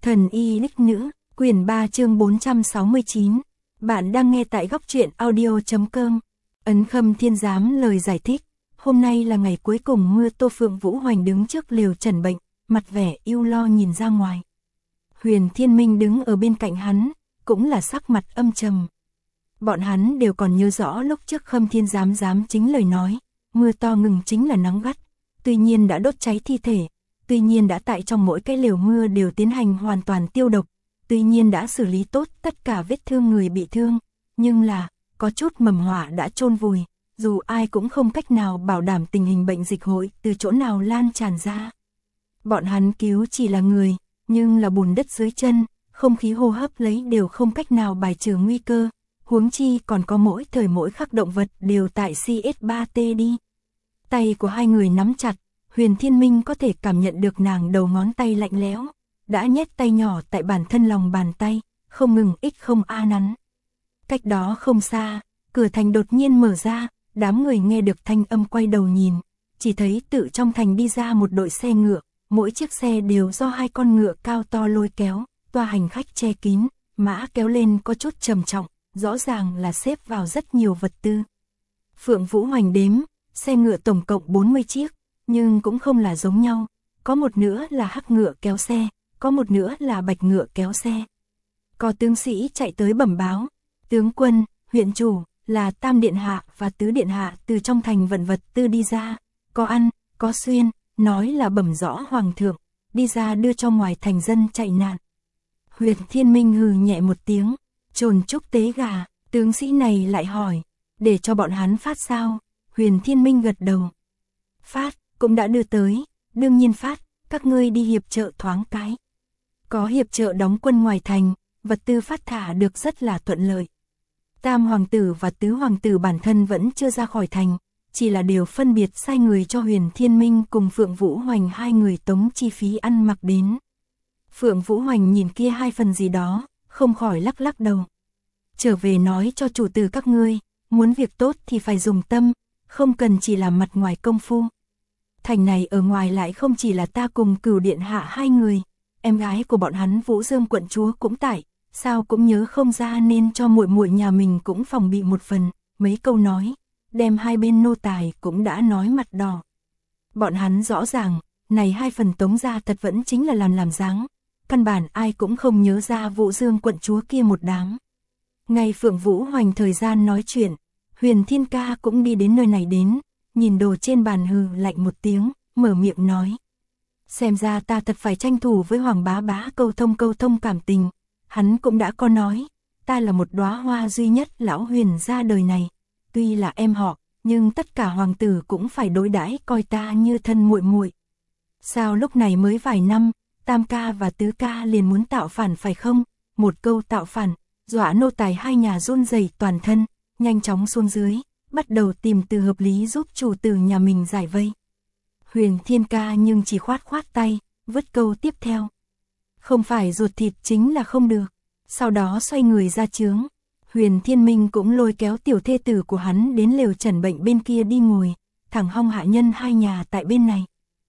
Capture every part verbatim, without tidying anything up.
Thần y đích nữ, quyển ba chương bốn trăm sáu mươi chín. Bạn đang nghe tại góc truyện audio.com. Ấn Khâm Thiên Giám lời giải thích. Hôm nay là ngày cuối cùng mưa Tô Phượng Vũ Hoành đứng trước lều trần bệnh, mặt vẻ ưu lo nhìn ra ngoài. Huyền Thiên Minh đứng ở bên cạnh hắn, cũng là sắc mặt âm trầm. Bọn hắn đều còn nhớ rõ lúc trước Khâm Thiên Giám giám chính lời nói, mưa to ngừng chính là nắng gắt, tuy nhiên đã đốt cháy thi thể. Tuy nhiên đã tại trong mỗi cái lều mưa đều tiến hành hoàn toàn tiêu độc, tuy nhiên đã xử lý tốt tất cả vết thương người bị thương, nhưng là, có chút mầm họa đã chôn vùi, dù ai cũng không cách nào bảo đảm tình hình bệnh dịch hội từ chỗ nào lan tràn ra. Bọn hắn cứu chỉ là người, nhưng là bùn đất dưới chân, không khí hô hấp lấy đều không cách nào bài trừ nguy cơ, huống chi còn có mỗi thời mỗi khắc động vật đều tại C S ba T đi. Tay của hai người nắm chặt. Huyền Thiên Minh có thể cảm nhận được nàng đầu ngón tay lạnh lẽo, đã nhét tay nhỏ tại bản thân lòng bàn tay, không ngừng ích không a nắn. Cách đó không xa, cửa thành đột nhiên mở ra, đám người nghe được thanh âm quay đầu nhìn, chỉ thấy tự trong thành đi ra một đội xe ngựa, mỗi chiếc xe đều do hai con ngựa cao to lôi kéo, toa hành khách che kín, mã kéo lên có chút trầm trọng, rõ ràng là xếp vào rất nhiều vật tư. Phượng Vũ Hoành đếm, xe ngựa tổng cộng bốn mươi chiếc. Nhưng cũng không là giống nhau, có một nữa là hắc ngựa kéo xe, có một nữa là bạch ngựa kéo xe. Có tướng sĩ chạy tới bẩm báo, tướng quân, huyện chủ, là Tam Điện Hạ và Tứ Điện Hạ từ trong thành vận vật tư đi ra, có ăn, có xuyên, nói là bẩm rõ hoàng thượng, đi ra đưa cho ngoài thành dân chạy nạn. Huyền Thiên Minh hừ nhẹ một tiếng, trồn chúc tế gà, tướng sĩ này lại hỏi, để cho bọn hắn phát sao? Huyền Thiên Minh gật đầu. Phát. Cũng đã đưa tới, đương nhiên phát, các ngươi đi hiệp trợ thoáng cái. Có hiệp trợ đóng quân ngoài thành, vật tư phát thả được rất là thuận lợi. Tam hoàng tử và tứ hoàng tử bản thân vẫn chưa ra khỏi thành, chỉ là đều phân biệt sai người cho Huyền Thiên Minh cùng Phượng Vũ Hoành hai người tống chi phí ăn mặc đến. Phượng Vũ Hoành nhìn kia hai phần gì đó, không khỏi lắc lắc đầu. Trở về nói cho chủ tử các ngươi, muốn việc tốt thì phải dùng tâm, không cần chỉ làm mặt ngoài công phu. Thành này ở ngoài lại không chỉ là ta cùng Cửu Điện Hạ hai người, em gái của bọn hắn Vũ Dương quận chúa cũng tại, sao cũng nhớ không ra nên cho muội muội nhà mình cũng phòng bị một phần, mấy câu nói, đem hai bên nô tài cũng đã nói mặt đỏ. Bọn hắn rõ ràng, này hai phần tống ra thật vẫn chính là làm làm dáng, căn bản ai cũng không nhớ ra Vũ Dương quận chúa kia một đám. Ngày Phượng Vũ Hoành thời gian nói chuyện, Huyền Thiên Ca cũng đi đến nơi này đến. Nhìn đồ trên bàn hừ lạnh một tiếng, mở miệng nói. Xem ra ta thật phải tranh thủ với Hoàng bá bá câu thông câu thông cảm tình. Hắn cũng đã có nói, ta là một đóa hoa duy nhất lão Huyền ra đời này. Tuy là em họ, nhưng tất cả hoàng tử cũng phải đối đãi coi ta như thân muội muội. Sao lúc này mới vài năm, Tam ca và Tứ ca liền muốn tạo phản phải không? Một câu tạo phản, dọa nô tài hai nhà run rẩy toàn thân, nhanh chóng xuống dưới. Bắt đầu tìm từ hợp lý giúp chủ tử nhà mình giải vây. Huyền Thiên Ca nhưng chỉ khoát khoát tay, vứt câu tiếp theo. Không phải ruột thịt chính là không được. Sau đó xoay người ra trướng. Huyền Thiên Minh cũng lôi kéo tiểu thê tử của hắn đến lều trần bệnh bên kia đi ngồi, thẳng hong hạ nhân hai nhà tại bên này.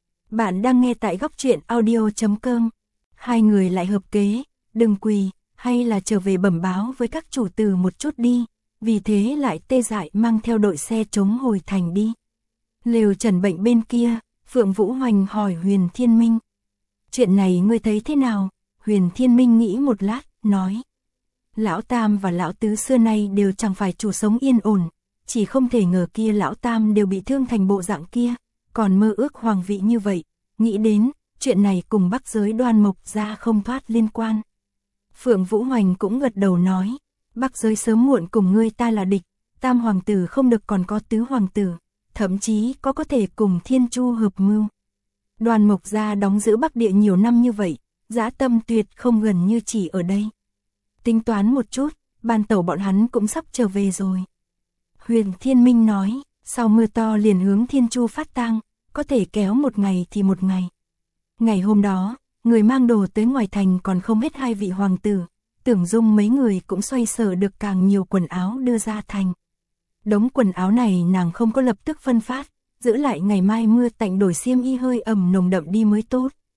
Bạn đang nghe tại góc truyện audio.com. Hai người lại hợp kế, đừng quỳ, hay là trở về bẩm báo với các chủ tử một chút đi. Vì thế lại tê dại mang theo đội xe chống hồi thành đi. Lều trần bệnh bên kia, Phượng Vũ Hoành hỏi Huyền Thiên Minh. Chuyện này ngươi thấy thế nào? Huyền Thiên Minh nghĩ một lát, nói. Lão Tam và Lão Tứ xưa nay đều chẳng phải chủ sống yên ổn, chỉ không thể ngờ kia Lão Tam đều bị thương thành bộ dạng kia, còn mơ ước hoàng vị như vậy, nghĩ đến, chuyện này cùng Bắc giới Đoan Mộc gia không thoát liên quan. Phượng Vũ Hoành cũng gật đầu nói. Bắc giới sớm muộn cùng ngươi ta là địch, Tam hoàng tử không được còn có Tứ hoàng tử, thậm chí có có thể cùng Thiên Chu hợp mưu. Đoan Mộc gia đóng giữ Bắc địa nhiều năm như vậy, dã tâm tuyệt không gần như chỉ ở đây. Tính toán một chút, ban tẩu bọn hắn cũng sắp trở về rồi. Huyền Thiên Minh nói, sau mưa to liền hướng Thiên Chu phát tang, có thể kéo một ngày thì một ngày. Ngày hôm đó, người mang đồ tới ngoài thành còn không hết hai vị hoàng tử. Tưởng Dung mấy người cũng xoay sở được càng nhiều quần áo đưa ra thành. Đống quần áo này nàng không có lập tức phân phát, giữ lại ngày mai mưa tạnh đổi xiêm y hơi ẩm nồng đậm đi mới tốt.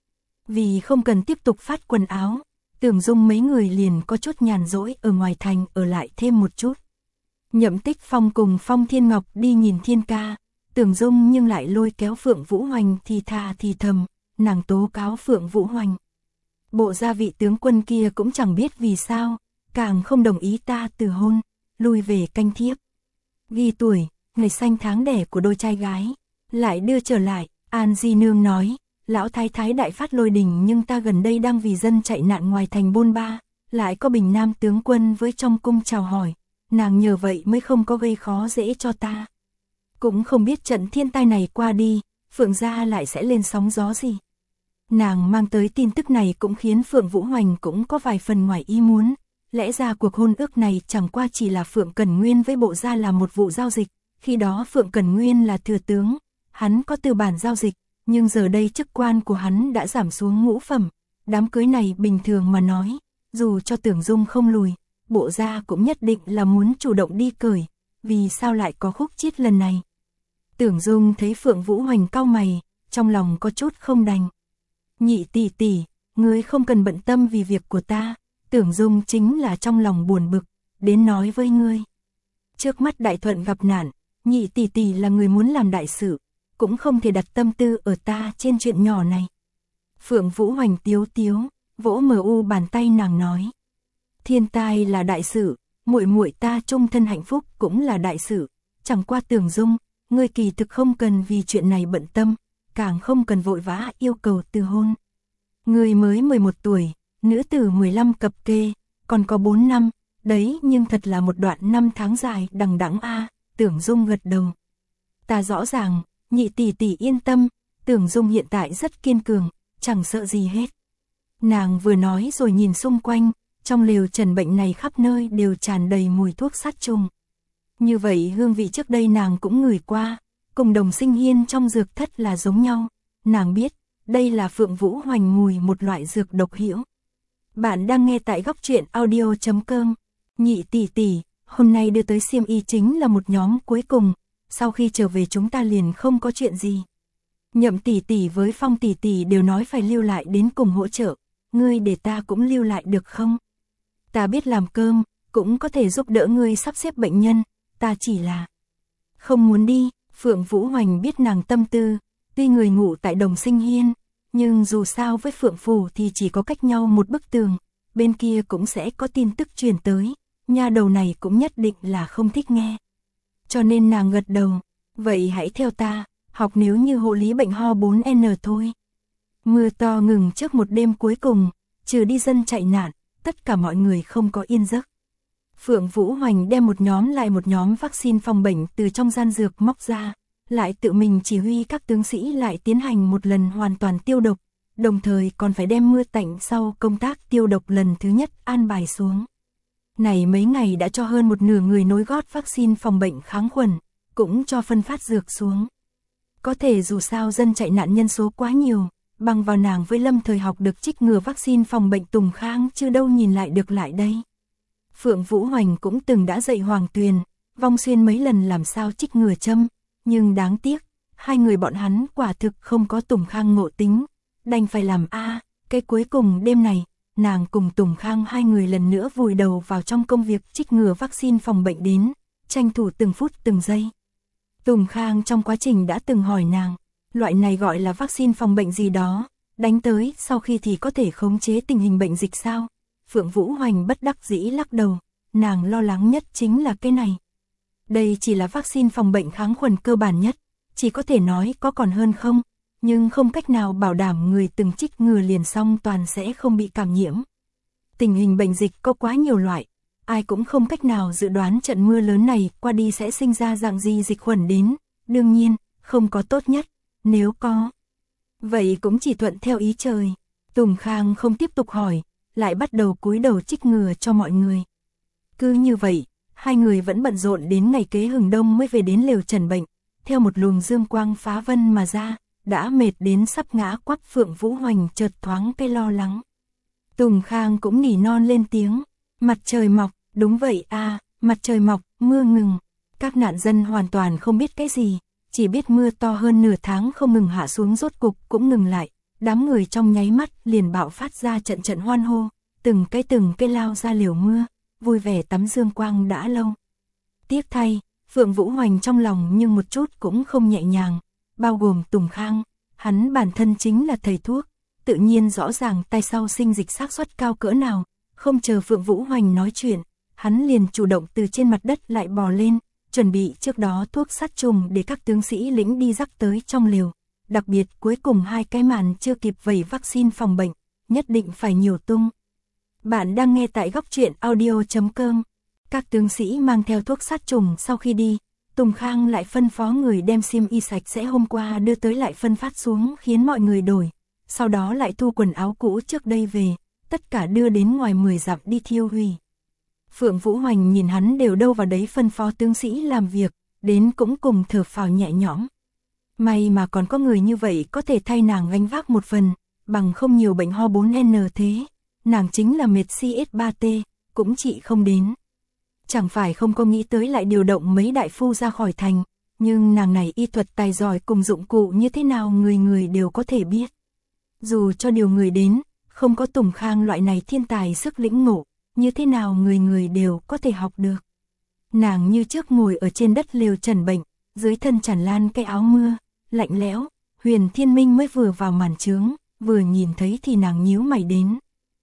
Vì không cần tiếp tục phát quần áo, Tưởng Dung mấy người liền có chút nhàn rỗi ở ngoài thành ở lại thêm một chút. Nhậm Tích Phong cùng Phong Thiên Ngọc đi nhìn thiên ca, Tưởng Dung nhưng lại lôi kéo Phượng Vũ Hoành thì thà thì thầm, nàng tố cáo Phượng Vũ Hoành. Bộ gia vị tướng quân kia cũng chẳng biết vì sao, càng không đồng ý ta từ hôn, lui về canh thiếp. Ghi tuổi, ngày sanh tháng đẻ của đôi trai gái, lại đưa trở lại, An Di Nương nói, lão thái thái đại phát lôi đình nhưng ta gần đây đang vì dân chạy nạn ngoài thành bôn ba, lại có Bình Nam tướng quân với trong cung chào hỏi, nàng nhờ vậy mới không có gây khó dễ cho ta. Cũng không biết trận thiên tai này qua đi, Phượng gia lại sẽ lên sóng gió gì. Nàng mang tới tin tức này cũng khiến Phượng Vũ Hoành cũng có vài phần ngoài ý muốn. Lẽ ra cuộc hôn ước này chẳng qua chỉ là Phượng Cẩn Nguyên với bộ gia làm một vụ giao dịch. Khi đó Phượng Cẩn Nguyên là thừa tướng, hắn có tư bản giao dịch, nhưng giờ đây chức quan của hắn đã giảm xuống ngũ phẩm. Đám cưới này bình thường mà nói, dù cho Tưởng Dung không lùi, bộ gia cũng nhất định là muốn chủ động đi cởi. Vì sao lại có khúc chiết lần này? Tưởng Dung thấy Phượng Vũ Hoành cau mày, trong lòng có chút không đành. Nhị tỷ tỷ, ngươi không cần bận tâm vì việc của ta, Tưởng Dung chính là trong lòng buồn bực, đến nói với ngươi. Trước mắt Đại Thuận gặp nạn, nhị tỷ tỷ là người muốn làm đại sự, cũng không thể đặt tâm tư ở ta trên chuyện nhỏ này. Phượng Vũ Hoành tiếu tiếu, vỗ mờ u bàn tay nàng nói. Thiên tai là đại sự, muội muội ta chung thân hạnh phúc cũng là đại sự, chẳng qua Tưởng Dung, ngươi kỳ thực không cần vì chuyện này bận tâm, càng không cần vội vã yêu cầu từ hôn. Ngươi mới mười một tuổi, nữ tử mười lăm cập kê, còn có bốn năm, đấy nhưng thật là một đoạn năm tháng dài đằng đẵng a. Tưởng Dung gật đầu. Ta rõ ràng, nhị tỷ tỷ yên tâm, Tưởng Dung hiện tại rất kiên cường, chẳng sợ gì hết. Nàng vừa nói rồi nhìn xung quanh, trong lều trần bệnh này khắp nơi đều tràn đầy mùi thuốc sát trùng. Như vậy hương vị trước đây nàng cũng ngửi qua, cùng Đồng Sinh Hiên trong dược thất là giống nhau. Nàng biết, đây là Phượng Vũ Hoành mùi một loại dược độc hữu. Bạn đang nghe tại góc truyện audio chấm com. Nhị tỷ tỷ, hôm nay đưa tới xiêm y chính là một nhóm cuối cùng, sau khi trở về chúng ta liền không có chuyện gì. Nhậm tỷ tỷ với Phong tỷ tỷ đều nói phải lưu lại đến cùng hỗ trợ, ngươi để ta cũng lưu lại được không? Ta biết làm cơm, cũng có thể giúp đỡ ngươi sắp xếp bệnh nhân, ta chỉ là không muốn đi. Phượng Vũ Hoành biết nàng tâm tư, tuy người ngủ tại Đồng Sinh Hiên, nhưng dù sao với Phượng Phủ thì chỉ có cách nhau một bức tường, bên kia cũng sẽ có tin tức truyền tới, nha đầu này cũng nhất định là không thích nghe. Cho nên nàng gật đầu, vậy hãy theo ta, học nếu như hộ lý bệnh ho bốn en thôi. Mưa to ngừng trước một đêm cuối cùng, trừ đi dân chạy nạn, tất cả mọi người không có yên giấc. Phượng Vũ Hoành đem một nhóm lại một nhóm vaccine phòng bệnh từ trong gian dược móc ra, lại tự mình chỉ huy các tướng sĩ lại tiến hành một lần hoàn toàn tiêu độc, đồng thời còn phải đem mưa tạnh sau công tác tiêu độc lần thứ nhất an bài xuống. Này mấy ngày đã cho hơn một nửa người nối gót vaccine phòng bệnh kháng khuẩn, cũng cho phân phát dược xuống. Có thể dù sao dân chạy nạn nhân số quá nhiều, bằng vào nàng với Lâm Thời học được trích ngừa vaccine phòng bệnh Tùng Khang chưa đâu nhìn lại được lại đây. Phượng Vũ Hoành cũng từng đã dạy Hoàng Tuyền, Vong Xuyên mấy lần làm sao trích ngừa châm, nhưng đáng tiếc, hai người bọn hắn quả thực không có Tùng Khang ngộ tính, đành phải làm a. Cái cuối cùng đêm này, nàng cùng Tùng Khang hai người lần nữa vùi đầu vào trong công việc trích ngừa vaccine phòng bệnh đến, tranh thủ từng phút từng giây. Tùng Khang trong quá trình đã từng hỏi nàng, loại này gọi là vaccine phòng bệnh gì đó, đánh tới sau khi thì có thể khống chế tình hình bệnh dịch sao? Phượng Vũ Hoành bất đắc dĩ lắc đầu, nàng lo lắng nhất chính là cái này. Đây chỉ là vaccine phòng bệnh kháng khuẩn cơ bản nhất, chỉ có thể nói có còn hơn không, nhưng không cách nào bảo đảm người từng trích ngừa liền xong toàn sẽ không bị cảm nhiễm. Tình hình bệnh dịch có quá nhiều loại, ai cũng không cách nào dự đoán trận mưa lớn này qua đi sẽ sinh ra dạng gì dịch khuẩn đến, đương nhiên, không có tốt nhất, nếu có. Vậy cũng chỉ thuận theo ý trời. Tùng Khang không tiếp tục hỏi, lại bắt đầu cúi đầu trích ngừa cho mọi người. Cứ như vậy, hai người vẫn bận rộn đến ngày kế hừng đông mới về đến lều trần bệnh, theo một luồng dương quang phá vân mà ra, đã mệt đến sắp ngã quắp. Phượng Vũ Hoành chợt thoáng cái lo lắng. Tùng Khang cũng nỉ non lên tiếng, mặt trời mọc, đúng vậy a, mặt trời mọc, mưa ngừng. Các nạn dân hoàn toàn không biết cái gì, chỉ biết mưa to hơn nửa tháng không ngừng hạ xuống rốt cục cũng ngừng lại, đám người trong nháy mắt liền bạo phát ra trận trận hoan hô, từng cái từng cái lao ra liều mưa, vui vẻ tắm dương quang đã lâu. Tiếc thay, Phượng Vũ Hoành trong lòng nhưng một chút cũng không nhẹ nhàng, bao gồm Tùng Khang, hắn bản thân chính là thầy thuốc, tự nhiên rõ ràng tay sau sinh dịch xác suất cao cỡ nào, không chờ Phượng Vũ Hoành nói chuyện, hắn liền chủ động từ trên mặt đất lại bò lên, chuẩn bị trước đó thuốc sát trùng để các tướng sĩ lĩnh đi rắc tới trong liều. Đặc biệt cuối cùng hai cái màn chưa kịp vẩy vaccine phòng bệnh, nhất định phải nhiều tung. Bạn đang nghe tại góc truyện audio chấm com. Các tướng sĩ mang theo thuốc sát trùng sau khi đi, Tùng Khang lại phân phó người đem xiêm y sạch sẽ hôm qua đưa tới lại phân phát xuống khiến mọi người đổi. Sau đó lại thu quần áo cũ trước đây về, tất cả đưa đến ngoài mười dặm đi thiêu hủy. Phượng Vũ Hoành nhìn hắn đều đâu vào đấy phân phó tướng sĩ làm việc, đến cũng cùng thở phào nhẹ nhõm. May mà còn có người như vậy có thể thay nàng gánh vác một phần, bằng không nhiều bệnh ho bốn N thế, nàng chính là mệt C S ba T, cũng trị không đến. Chẳng phải không có nghĩ tới lại điều động mấy đại phu ra khỏi thành, nhưng nàng này y thuật tài giỏi cùng dụng cụ như thế nào người người đều có thể biết. Dù cho điều người đến, không có Tùng Khang loại này thiên tài sức lĩnh ngộ, như thế nào người người đều có thể học được. Nàng như trước ngồi ở trên đất liều trần bệnh, dưới thân tràn lan cái áo mưa, lạnh lẽo, Huyền Thiên Minh mới vừa vào màn trướng, vừa nhìn thấy thì nàng nhíu mày đến.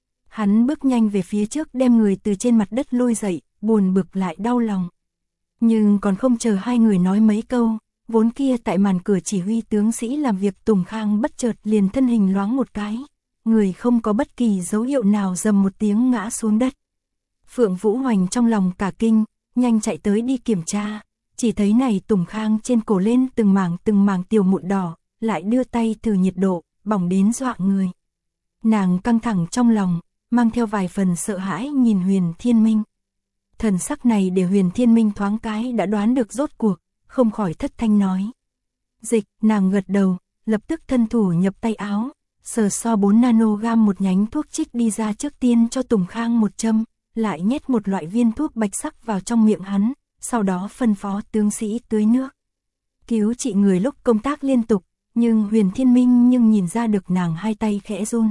Hắn bước nhanh về phía trước đem người từ trên mặt đất lôi dậy, buồn bực lại đau lòng. Nhưng còn không chờ hai người nói mấy câu, vốn kia tại màn cửa chỉ huy tướng sĩ làm việc Tùng Khang bất chợt liền thân hình loáng một cái, người không có bất kỳ dấu hiệu nào dầm một tiếng ngã xuống đất. Phượng Vũ Hoành trong lòng cả kinh, nhanh chạy tới đi kiểm tra, chỉ thấy này Tùng Khang trên cổ lên từng mảng từng mảng tiểu mụn đỏ, lại đưa tay thử nhiệt độ, bỏng đến dọa người. Nàng căng thẳng trong lòng, mang theo vài phần sợ hãi nhìn Huyền Thiên Minh. Thần sắc này để Huyền Thiên Minh thoáng cái đã đoán được rốt cuộc, không khỏi thất thanh nói. Dịch, nàng gật đầu, lập tức thân thủ nhập tay áo, sờ so bốn nanogam một nhánh thuốc trích đi ra trước tiên cho Tùng Khang một châm, lại nhét một loại viên thuốc bạch sắc vào trong miệng hắn, sau đó phân phó tướng sĩ tưới nước. Cứu trị người lúc công tác liên tục, nhưng Huyền Thiên Minh nhưng nhìn ra được nàng hai tay khẽ run.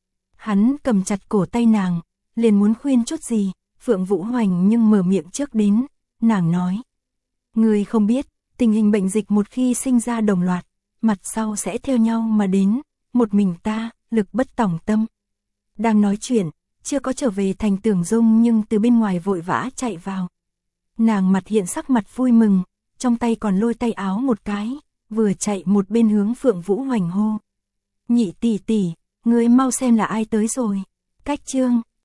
Hắn cầm chặt cổ tay nàng, liền muốn khuyên chút gì, Phượng Vũ Hoành nhưng mở miệng trước đến, nàng nói. Người không biết, tình hình bệnh dịch một khi sinh ra đồng loạt, mặt sau sẽ theo nhau mà đến, một mình ta, lực bất tòng tâm. Đang nói chuyện, chưa có trở về thành Tưởng Dung nhưng từ bên ngoài vội vã chạy vào. Nàng mặt hiện sắc mặt vui mừng, trong tay còn lôi tay áo một cái, vừa chạy một bên hướng Phượng Vũ Hoành hô. Nhị tỷ tỷ, ngươi mau xem là ai tới rồi. Cách chương